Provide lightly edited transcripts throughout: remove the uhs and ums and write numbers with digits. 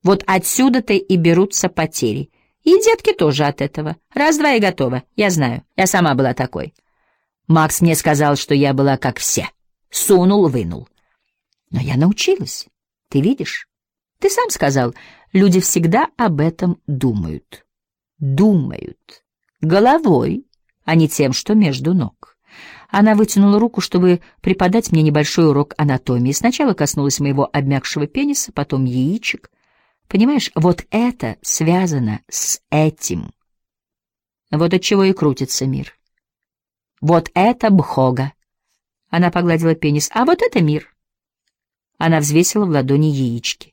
Вот отсюда-то и берутся потери. И детки тоже от этого. Раз-два и готово. Я знаю. Я сама была такой. Макс мне сказал, что я была как все. Сунул-вынул. Но я научилась. Ты видишь? Ты сам сказал, люди всегда об этом думают. Думают. Головой, а не тем, что между ног. Она вытянула руку, чтобы преподать мне небольшой урок анатомии. Сначала коснулась моего обмякшего пениса, потом яичек. Понимаешь, вот это связано с этим. Вот от чего и крутится мир. Вот это бхога. Она погладила пенис. А вот это мир. Она взвесила в ладони яички.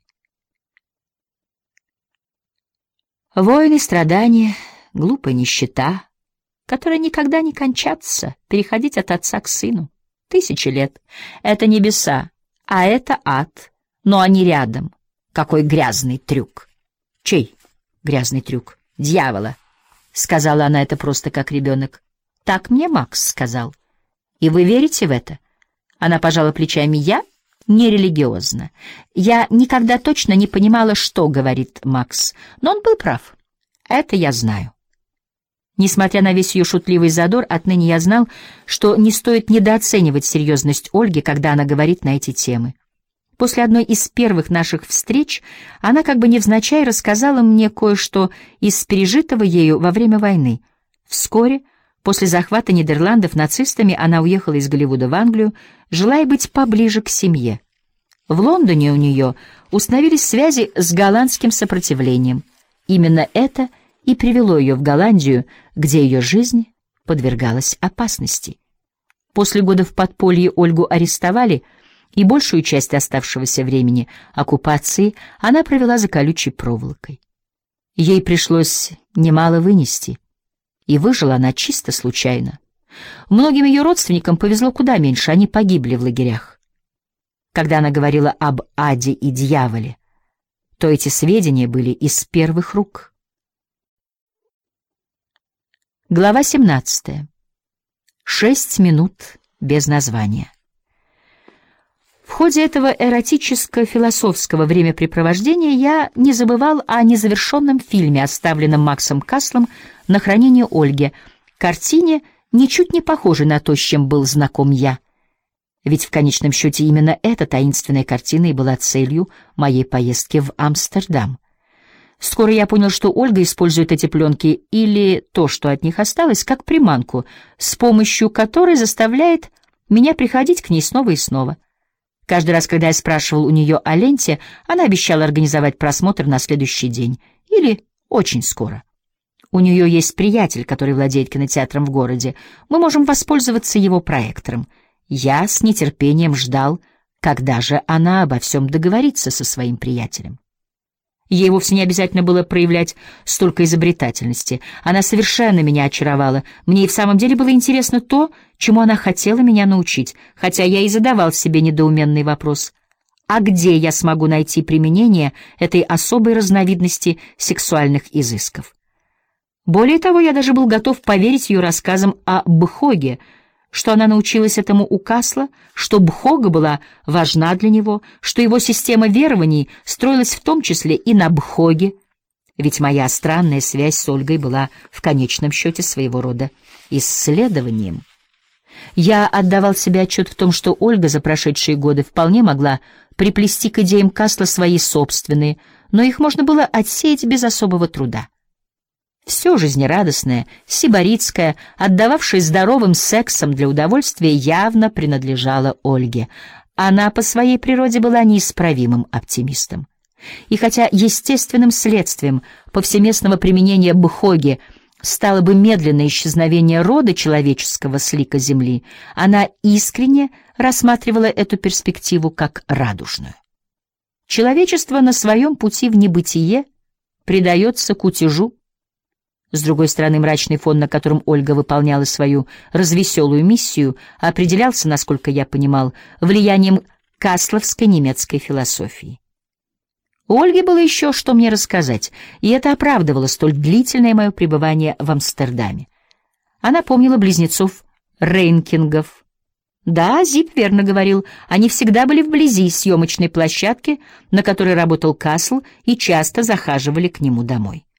Войны, страдания, глупая нищета, которые никогда не кончатся, переходить от отца к сыну. 1000 лет. Это небеса, а это ад. Но они рядом. Какой грязный трюк. Чей грязный трюк? Дьявола. Сказала она это просто как ребенок. Так мне Макс сказал. И вы верите в это? Она пожала плечами. Я нерелигиозна. Я никогда точно не понимала, что говорит Макс. Но он был прав. Это я знаю. Несмотря на весь ее шутливый задор, отныне я знал, что не стоит недооценивать серьезность Ольги, когда она говорит на эти темы. После одной из первых наших встреч она как бы невзначай рассказала мне кое-что из пережитого ею во время войны. Вскоре, после захвата Нидерландов нацистами, она уехала из Голливуда в Англию, желая быть поближе к семье. В Лондоне у нее установились связи с голландским сопротивлением. Именно это и привело ее в Голландию, где ее жизнь подвергалась опасности. После года в подполье Ольгу арестовали, и большую часть оставшегося времени оккупации она провела за колючей проволокой. Ей пришлось немало вынести, и выжила она чисто случайно. Многим ее родственникам повезло куда меньше, они погибли в лагерях. Когда она говорила об аде и дьяволе, то эти сведения были из первых рук. Глава 17. 6 минут без названия. В ходе этого эротическо-философского времяпрепровождения я не забывал о незавершенном фильме, оставленном Максом Каслом на хранение Ольге, картине, ничуть не похожей на то, с чем был знаком я. Ведь в конечном счете именно эта таинственная картина и была целью моей поездки в Амстердам. Скоро я понял, что Ольга использует эти пленки или то, что от них осталось, как приманку, с помощью которой заставляет меня приходить к ней снова и снова. Каждый раз, когда я спрашивал у нее о ленте, она обещала организовать просмотр на следующий день или очень скоро. У нее есть приятель, который владеет кинотеатром в городе. Мы можем воспользоваться его проектором. Я с нетерпением ждал, когда же она обо всем договорится со своим приятелем. Ей вовсе не обязательно было проявлять столько изобретательности. Она совершенно меня очаровала. Мне и в самом деле было интересно то, чему она хотела меня научить, хотя я и задавал себе недоуменный вопрос. А где я смогу найти применение этой особой разновидности сексуальных изысков? Более того, я даже был готов поверить ее рассказам о бхоге, что она научилась этому у Касла, что бхога была важна для него, что его система верований строилась в том числе и на бхоге, ведь моя странная связь с Ольгой была в конечном счете своего рода исследованием. Я отдавал себе отчет в том, что Ольга за прошедшие годы вполне могла приплести к идеям Касла свои собственные, но их можно было отсеять без особого труда. Все жизнерадостное, сибаритское, отдававшее здоровым сексом для удовольствия, явно принадлежало Ольге. Она по своей природе была неисправимым оптимистом. И хотя естественным следствием повсеместного применения бхоги стало бы медленное исчезновение рода человеческого с лика земли, она искренне рассматривала эту перспективу как радужную. Человечество на своем пути в небытие предается кутежу. С другой стороны, мрачный фон, на котором Ольга выполняла свою развеселую миссию, определялся, насколько я понимал, влиянием касловской немецкой философии. У Ольги было еще что мне рассказать, и это оправдывало столь длительное мое пребывание в Амстердаме. Она помнила близнецов Рейнкингов, Да, Зип верно говорил, они всегда были вблизи съемочной площадки, на которой работал Касл, и часто захаживали к нему домой.